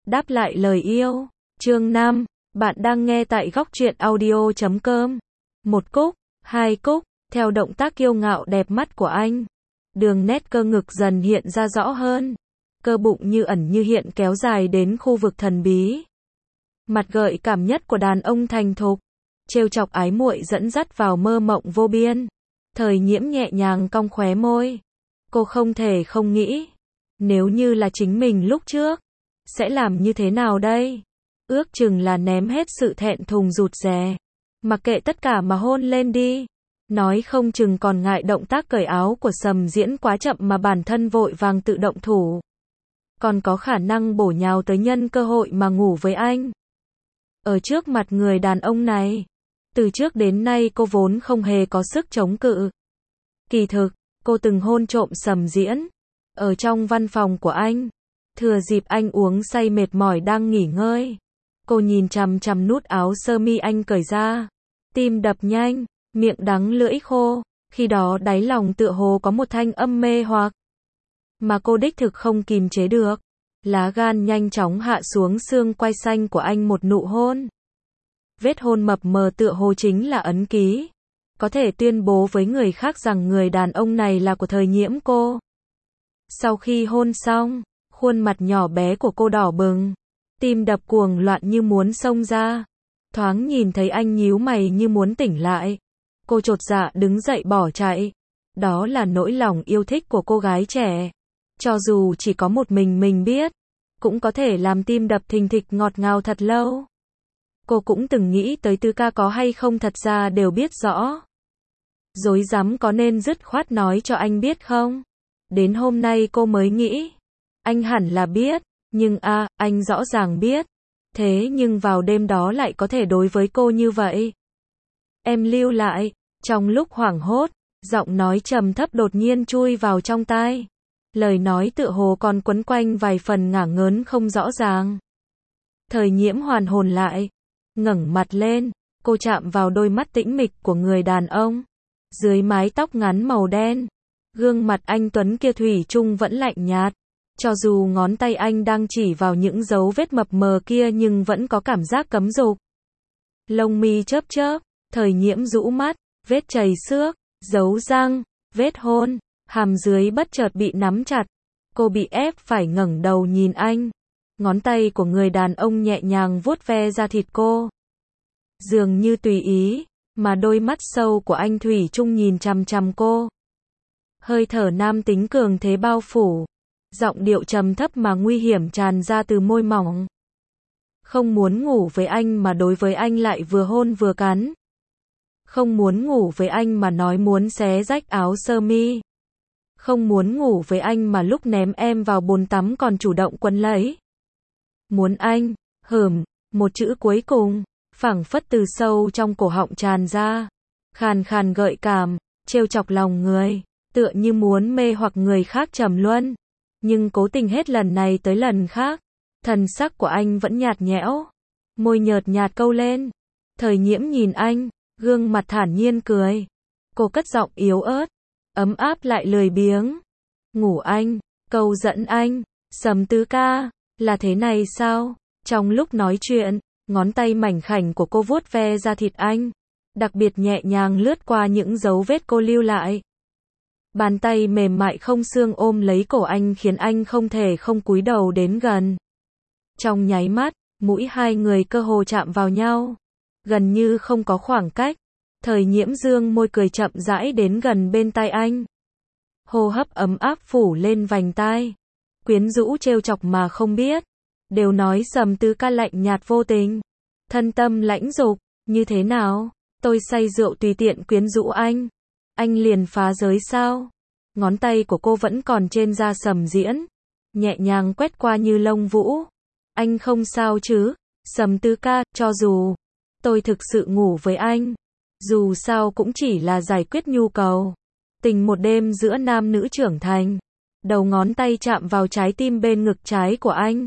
Đáp lại lời yêu. Chương 5. Bạn đang nghe tại góc truyện audio.com. Một cúc, hai cúc, theo động tác kiêu ngạo đẹp mắt của anh. Đường nét cơ ngực dần hiện ra rõ hơn. Cơ bụng như ẩn như hiện kéo dài đến khu vực thần bí. Mặt gợi cảm nhất của đàn ông thành thục. Trêu chọc ái muội dẫn dắt vào mơ mộng vô biên. Thời Nhiễm nhẹ nhàng cong khóe môi. Cô không thể không nghĩ. Nếu như là chính mình lúc trước, sẽ làm như thế nào đây? Ước chừng là ném hết sự thẹn thùng rụt rè. Mặc kệ tất cả mà hôn lên đi. Nói không chừng còn ngại động tác cởi áo của Sầm Diễn quá chậm mà bản thân vội vàng tự động thủ. Còn có khả năng bổ nhào tới nhân cơ hội mà ngủ với anh. Ở trước mặt người đàn ông này, từ trước đến nay cô vốn không hề có sức chống cự. Kỳ thực, cô từng hôn trộm Sầm Diễn ở trong văn phòng của anh. Thừa dịp anh uống say mệt mỏi đang nghỉ ngơi, cô nhìn chằm chằm nút áo sơ mi anh cởi ra, tim đập nhanh, miệng đắng lưỡi khô, khi đó đáy lòng tựa hồ có một thanh âm mê hoặc mà cô đích thực không kìm chế được. Lá gan nhanh chóng hạ xuống xương quai xanh của anh một nụ hôn. Vết hôn mập mờ tựa hồ chính là ấn ký, có thể tuyên bố với người khác rằng người đàn ông này là của Thời Nhiễm cô. Sau khi hôn xong, khuôn mặt nhỏ bé của cô đỏ bừng, tim đập cuồng loạn như muốn xông ra. Thoáng nhìn thấy anh nhíu mày như muốn tỉnh lại, cô chột dạ đứng dậy bỏ chạy. Đó là nỗi lòng yêu thích của cô gái trẻ. Cho dù chỉ có một mình biết, cũng có thể làm tim đập thình thịch ngọt ngào thật lâu. Cô cũng từng nghĩ tới Tư Ca có hay không thật ra đều biết rõ. Dối rắm có nên dứt khoát nói cho anh biết không? Đến hôm nay cô mới nghĩ, anh hẳn là biết, nhưng anh rõ ràng biết. Thế nhưng vào đêm đó lại có thể đối với cô như vậy. Em lưu lại. Trong lúc hoảng hốt, giọng nói trầm thấp đột nhiên chui vào trong tai. Lời nói tựa hồ còn quấn quanh vài phần ngả ngớn không rõ ràng. Thời Nhiễm hoàn hồn lại, ngẩng mặt lên, cô chạm vào đôi mắt tĩnh mịch của người đàn ông. Dưới mái tóc ngắn màu đen, gương mặt anh tuấn kia thủy chung vẫn lạnh nhạt. Cho dù ngón tay anh đang chỉ vào những dấu vết mập mờ kia nhưng vẫn có cảm giác cấm dục. Lông mi chớp chớp, Thời Nhiễm rũ mắt, vết chảy xước, dấu răng, vết hôn, hàm dưới bất chợt bị nắm chặt. Cô bị ép phải ngẩng đầu nhìn anh. Ngón tay của người đàn ông nhẹ nhàng vuốt ve da thịt cô. Dường như tùy ý, mà đôi mắt sâu của anh thủy chung nhìn chằm chằm cô. Hơi thở nam tính cường thế bao phủ. Giọng điệu trầm thấp mà nguy hiểm tràn ra từ môi mỏng. Không muốn ngủ với anh mà đối với anh lại vừa hôn vừa cắn. Không muốn ngủ với anh mà nói muốn xé rách áo sơ mi. Không muốn ngủ với anh mà lúc ném em vào bồn tắm còn chủ động quấn lấy. Muốn anh, một chữ cuối cùng, phảng phất từ sâu trong cổ họng tràn ra. Khàn khàn gợi cảm, trêu chọc lòng người, tựa như muốn mê hoặc người khác trầm luân. Nhưng cố tình hết lần này tới lần khác, thần sắc của anh vẫn nhạt nhẽo. Môi nhợt nhạt câu lên. Thời Nhiễm nhìn anh, gương mặt thản nhiên cười. Cô cất giọng yếu ớt, ấm áp lại lười biếng. Ngủ anh, câu dẫn anh, Sầm Tứ ca, là thế này sao? Trong lúc nói chuyện, ngón tay mảnh khảnh của cô vuốt ve da thịt anh, đặc biệt nhẹ nhàng lướt qua những dấu vết cô lưu lại. Bàn tay mềm mại không xương ôm lấy cổ anh khiến anh không thể không cúi đầu đến gần. Trong nháy mắt, mũi hai người cơ hồ chạm vào nhau, gần như không có khoảng cách. Thời Nhiễm dương môi cười chậm rãi đến gần bên tai anh. Hô hấp ấm áp phủ lên vành tai. Quyến rũ trêu chọc mà không biết. Đều nói Sầm Tứ ca lạnh nhạt vô tình, thân tâm lãnh dục. Như thế nào? Tôi say rượu tùy tiện quyến rũ anh liền phá giới sao? Ngón tay của cô vẫn còn trên da Sầm Diễn, nhẹ nhàng quét qua như lông vũ. Anh không sao chứ? Sầm Tứ ca, cho dù tôi thực sự ngủ với anh, dù sao cũng chỉ là giải quyết nhu cầu tình một đêm giữa nam nữ trưởng thành. Đầu ngón tay chạm vào trái tim bên ngực trái của anh.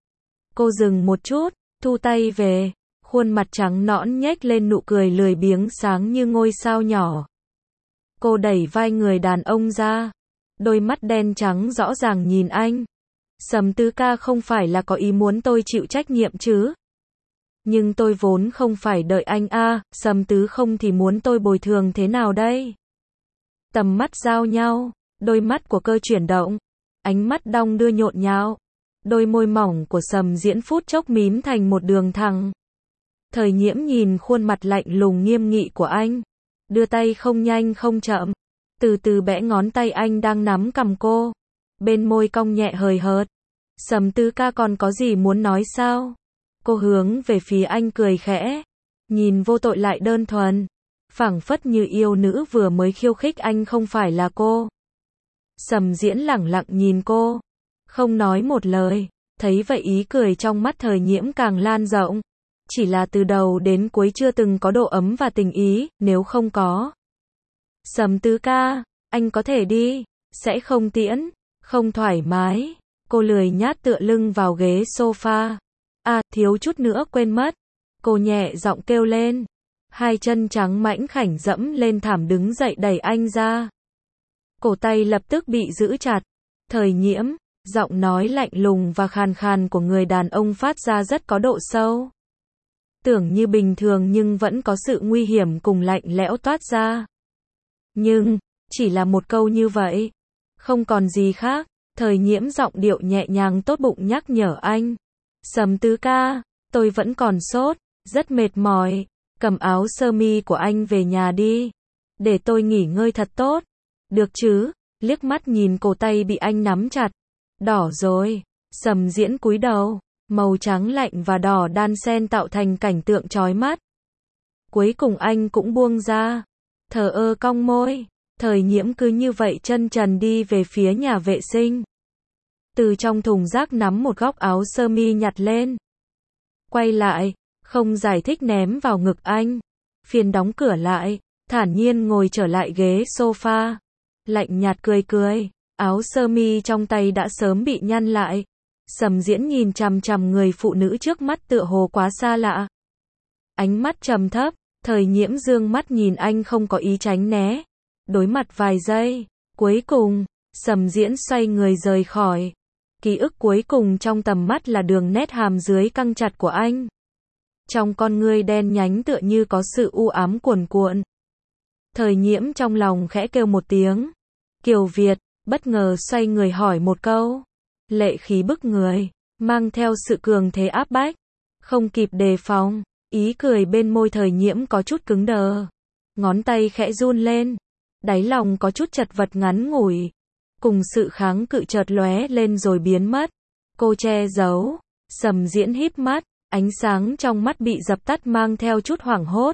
Cô dừng một chút, thu tay về, khuôn mặt trắng nõn nhếch lên nụ cười lười biếng sáng như ngôi sao nhỏ. Cô đẩy vai người đàn ông ra, đôi mắt đen trắng rõ ràng nhìn anh. Sầm tứ ca không phải là có ý muốn tôi chịu trách nhiệm chứ? Nhưng tôi vốn không phải đợi anh a, Sầm tứ không thì muốn tôi bồi thường thế nào đây? Tầm mắt giao nhau, đôi mắt của Cơ chuyển động, ánh mắt đong đưa nhộn nhạo. Đôi môi mỏng của Sầm Diễn phút chốc mím thành một đường thẳng. Thời Nhiễm nhìn khuôn mặt lạnh lùng nghiêm nghị của anh, đưa tay không nhanh không chậm, từ từ bẽ ngón tay anh đang nắm cằm cô, bên môi cong nhẹ hời hợt. Sầm tứ ca còn có gì muốn nói sao? Cô hướng về phía anh cười khẽ, nhìn vô tội lại đơn thuần, phảng phất như yêu nữ vừa mới khiêu khích anh không phải là cô. Sầm Diễn lẳng lặng nhìn cô, không nói một lời, thấy vậy ý cười trong mắt Thời Nhiễm càng lan rộng. Chỉ là từ đầu đến cuối chưa từng có độ ấm và tình ý, nếu không có. Sầm tứ ca, anh có thể đi, sẽ không tiễn, không thoải mái. Cô lười nhát tựa lưng vào ghế sofa. À, thiếu chút nữa quên mất. Cô nhẹ giọng kêu lên. Hai chân trắng mảnh khảnh dẫm lên thảm đứng dậy đẩy anh ra. Cổ tay lập tức bị giữ chặt. Thời Nhiễm, giọng nói lạnh lùng và khàn khàn của người đàn ông phát ra rất có độ sâu. Tưởng như bình thường nhưng vẫn có sự nguy hiểm cùng lạnh lẽo toát ra. Nhưng, chỉ là một câu như vậy. Không còn gì khác. Thời Nhiễm giọng điệu nhẹ nhàng tốt bụng nhắc nhở anh. Sầm tứ ca, tôi vẫn còn sốt, rất mệt mỏi. Cầm áo sơ mi của anh về nhà đi. Để tôi nghỉ ngơi thật tốt. Được chứ? Liếc mắt nhìn cổ tay bị anh nắm chặt. Đỏ rồi. Sầm Diễn cúi đầu. Màu trắng lạnh và đỏ đan xen tạo thành cảnh tượng chói mắt. Cuối cùng anh cũng buông ra. Thờ ơ cong môi. Thời Nhiễm cứ như vậy chân trần đi về phía nhà vệ sinh. Từ trong thùng rác nắm một góc áo sơ mi nhặt lên. Quay lại, không giải thích ném vào ngực anh. Phiền đóng cửa lại, thản nhiên ngồi trở lại ghế sofa. Lạnh nhạt cười cười, áo sơ mi trong tay đã sớm bị nhăn lại. Sầm Diễn nhìn chằm chằm người phụ nữ trước mắt tựa hồ quá xa lạ. Ánh mắt trầm thấp, Thời Nhiễm dương mắt nhìn anh không có ý tránh né. Đối mặt vài giây, cuối cùng, Sầm Diễn xoay người rời khỏi. Ký ức cuối cùng trong tầm mắt là đường nét hàm dưới căng chặt của anh. Trong con ngươi đen nhánh tựa như có sự u ám cuồn cuộn. Thời Nhiễm trong lòng khẽ kêu một tiếng. Kiều Việt, bất ngờ xoay người hỏi một câu. Lệ khí bức người, mang theo sự cường thế áp bách. Không kịp đề phòng, ý cười bên môi Thời Nhiễm có chút cứng đờ. Ngón tay khẽ run lên. Đáy lòng có chút chật vật ngắn ngủi. Cùng sự kháng cự chợt lóe lên rồi biến mất. Cô che giấu. Sầm Diễn híp mắt. Ánh sáng trong mắt bị dập tắt mang theo chút hoảng hốt.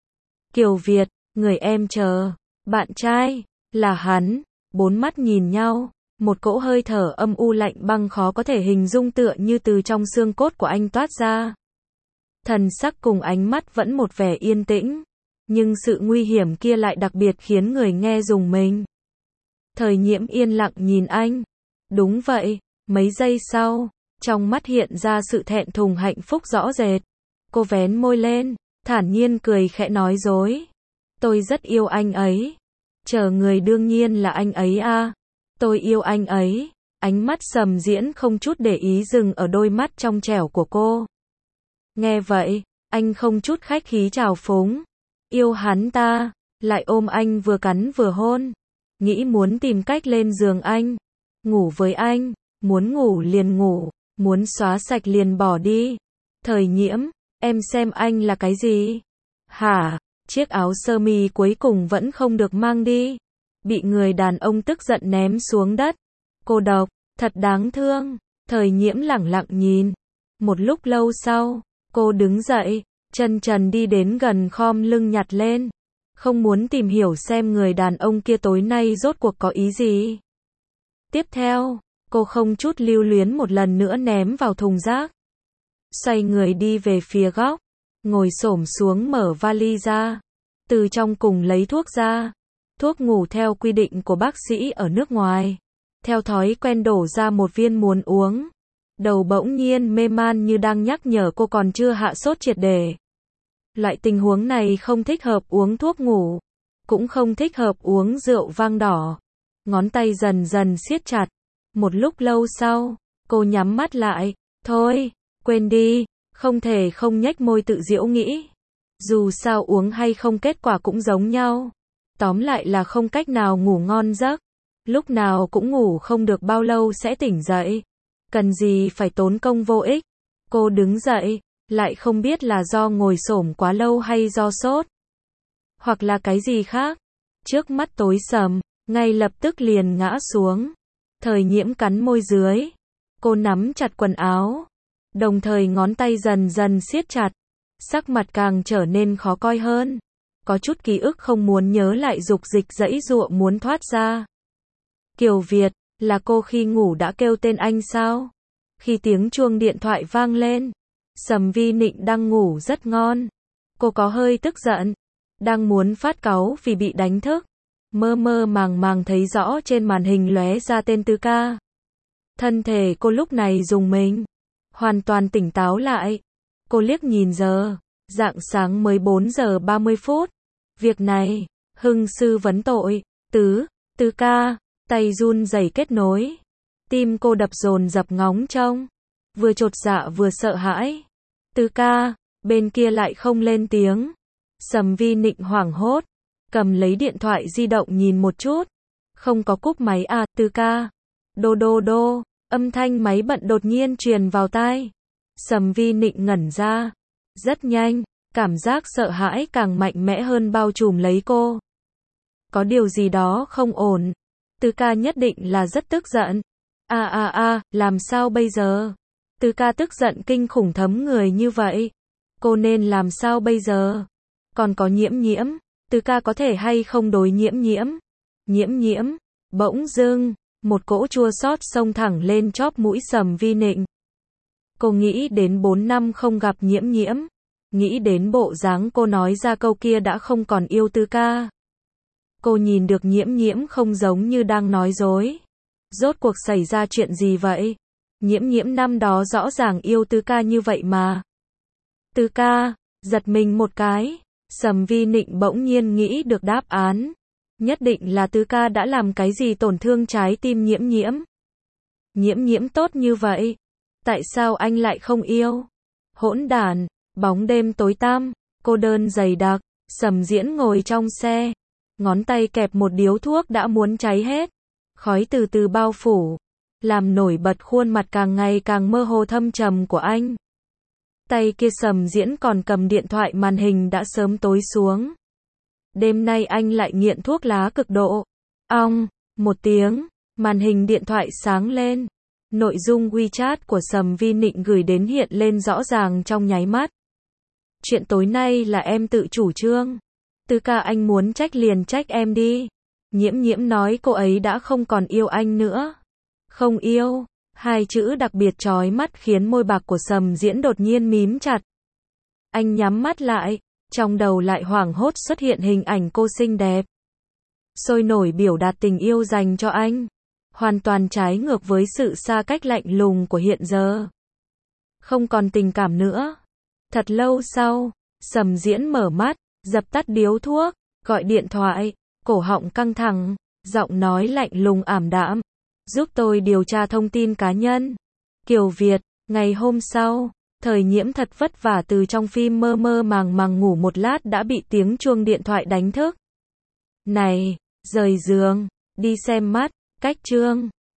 Kiều Việt, người em chờ. Bạn trai, là hắn. Bốn mắt nhìn nhau. Một cỗ hơi thở âm u lạnh băng khó có thể hình dung tựa như từ trong xương cốt của anh toát ra. Thần sắc cùng ánh mắt vẫn một vẻ yên tĩnh. Nhưng sự nguy hiểm kia lại đặc biệt khiến người nghe rùng mình. Thời Nhiễm yên lặng nhìn anh. Đúng vậy, mấy giây sau, trong mắt hiện ra sự thẹn thùng hạnh phúc rõ rệt. Cô vén môi lên, thản nhiên cười khẽ nói dối. Tôi rất yêu anh ấy. Chờ người đương nhiên là anh ấy a. Tôi yêu anh ấy. Ánh mắt Sầm Diễn không chút để ý dừng ở đôi mắt trong trẻo của cô. Nghe vậy, anh không chút khách khí trào phúng. Yêu hắn ta, lại ôm anh vừa cắn vừa hôn. Nghĩ muốn tìm cách lên giường anh. Ngủ với anh, muốn ngủ liền ngủ, muốn xóa sạch liền bỏ đi. Thời Nhiễm, em xem anh là cái gì? Hả? Chiếc áo sơ mi cuối cùng vẫn không được mang đi. Bị người đàn ông tức giận ném xuống đất. Cô độc, thật đáng thương. Thời Nhiễm lẳng lặng nhìn. Một lúc lâu sau, cô đứng dậy, chân trần đi đến gần khom lưng nhặt lên. Không muốn tìm hiểu xem người đàn ông kia tối nay rốt cuộc có ý gì. Tiếp theo, cô không chút lưu luyến một lần nữa ném vào thùng rác. Xoay người đi về phía góc, ngồi xổm xuống mở vali ra. Từ trong cùng lấy thuốc ra. Thuốc ngủ theo quy định của bác sĩ ở nước ngoài. Theo thói quen đổ ra một viên muốn uống. Đầu bỗng nhiên mê man như đang nhắc nhở cô còn chưa hạ sốt triệt để. Loại tình huống này không thích hợp uống thuốc ngủ. Cũng không thích hợp uống rượu vang đỏ. Ngón tay dần dần siết chặt. Một lúc lâu sau, Cô nhắm mắt lại. Thôi, quên đi, không thể không nhếch môi tự giễu nghĩ. Dù sao uống hay không kết quả cũng giống nhau. Tóm lại là không cách nào ngủ ngon giấc. Lúc nào cũng ngủ không được bao lâu sẽ tỉnh dậy. Cần gì phải tốn công vô ích. Cô đứng dậy, lại không biết là do ngồi xổm quá lâu hay do sốt. Hoặc là cái gì khác. Trước mắt tối sầm, ngay lập tức liền ngã xuống. Thời Nhiễm cắn môi dưới. Cô nắm chặt quần áo. Đồng thời ngón tay dần dần siết chặt. Sắc mặt càng trở nên khó coi hơn. Có chút ký ức không muốn nhớ lại dục dịch giãy giụa muốn thoát ra. Kiều Việt, là cô khi ngủ đã kêu tên anh sao? Khi tiếng chuông điện thoại vang lên, Sầm Vi Nịnh đang ngủ rất ngon. Cô có hơi tức giận, đang muốn phát cáu vì bị đánh thức. Mơ mơ màng màng thấy rõ trên màn hình lóe ra tên Tư Ca. Thân thể cô lúc này rùng mình, hoàn toàn tỉnh táo lại. Cô liếc nhìn giờ, rạng sáng mới 4 giờ 30 phút. Việc này, Hưng sư vấn tội, Tư Ca, tay run rẩy kết nối. Tim cô đập dồn dập ngóng trông, vừa chột dạ vừa sợ hãi. Tư Ca, bên kia lại không lên tiếng. Sầm Vi Nịnh hoảng hốt, cầm lấy điện thoại di động nhìn một chút. Không có cúp máy à, Tư Ca. Đô đô đô, âm thanh máy bận đột nhiên truyền vào tai. Sầm Vi Nịnh ngẩn ra. Rất nhanh, cảm giác sợ hãi càng mạnh mẽ hơn bao trùm lấy cô. Có điều gì đó không ổn. Tư Ca nhất định là rất tức giận. Làm sao bây giờ? Tư Ca tức giận kinh khủng thấm người như vậy. Cô nên làm sao bây giờ? Còn có Nhiễm Nhiễm, Tư Ca có thể hay không đối Nhiễm Nhiễm? Nhiễm Nhiễm, bỗng dưng, một cỗ chua xót xông thẳng lên chóp mũi Sầm Vi Nịnh. Cô nghĩ đến 4 năm không gặp Nhiễm Nhiễm, nghĩ đến bộ dáng cô nói ra câu kia đã không còn yêu Tư Ca. Cô nhìn được Nhiễm Nhiễm không giống như đang nói dối. Rốt cuộc xảy ra chuyện gì vậy? Nhiễm Nhiễm năm đó rõ ràng yêu Tư Ca như vậy mà. Tư Ca, giật mình một cái. Sầm Vi Nịnh bỗng nhiên nghĩ được đáp án. Nhất định là Tư Ca đã làm cái gì tổn thương trái tim Nhiễm Nhiễm. Nhiễm Nhiễm tốt như vậy, tại sao anh lại không yêu? Hỗn đản, bóng đêm tối tăm, cô đơn dày đặc, Sầm Diễn ngồi trong xe, ngón tay kẹp một điếu thuốc đã muốn cháy hết. Khói từ từ bao phủ, làm nổi bật khuôn mặt càng ngày càng mơ hồ thâm trầm của anh. Tay kia Sầm Diễn còn cầm điện thoại, màn hình đã sớm tối xuống. Đêm nay anh lại nghiện thuốc lá cực độ. Ong, một tiếng, màn hình điện thoại sáng lên. Nội dung WeChat của Sầm Vi Nịnh gửi đến hiện lên rõ ràng trong nháy mắt. Chuyện tối nay là em tự chủ trương. Tư Ca, anh muốn trách liền trách em đi. Nhiễm Nhiễm nói cô ấy đã không còn yêu anh nữa. Không yêu, hai chữ đặc biệt chói mắt khiến môi bạc của Sầm Diễn đột nhiên mím chặt. Anh nhắm mắt lại, trong đầu lại hoảng hốt xuất hiện hình ảnh cô xinh đẹp, sôi nổi biểu đạt tình yêu dành cho anh. Hoàn toàn trái ngược với sự xa cách lạnh lùng của hiện giờ. Không còn tình cảm nữa. Thật lâu sau, Sầm Diễn mở mắt, dập tắt điếu thuốc, gọi điện thoại, cổ họng căng thẳng, giọng nói lạnh lùng ảm đạm. Giúp tôi điều tra thông tin cá nhân. Kiều Việt, ngày hôm sau, Thời Nhiễm thật vất vả từ trong phim mơ mơ màng màng ngủ một lát đã bị tiếng chuông điện thoại đánh thức. Này, rời giường, đi xem mắt, cách chương.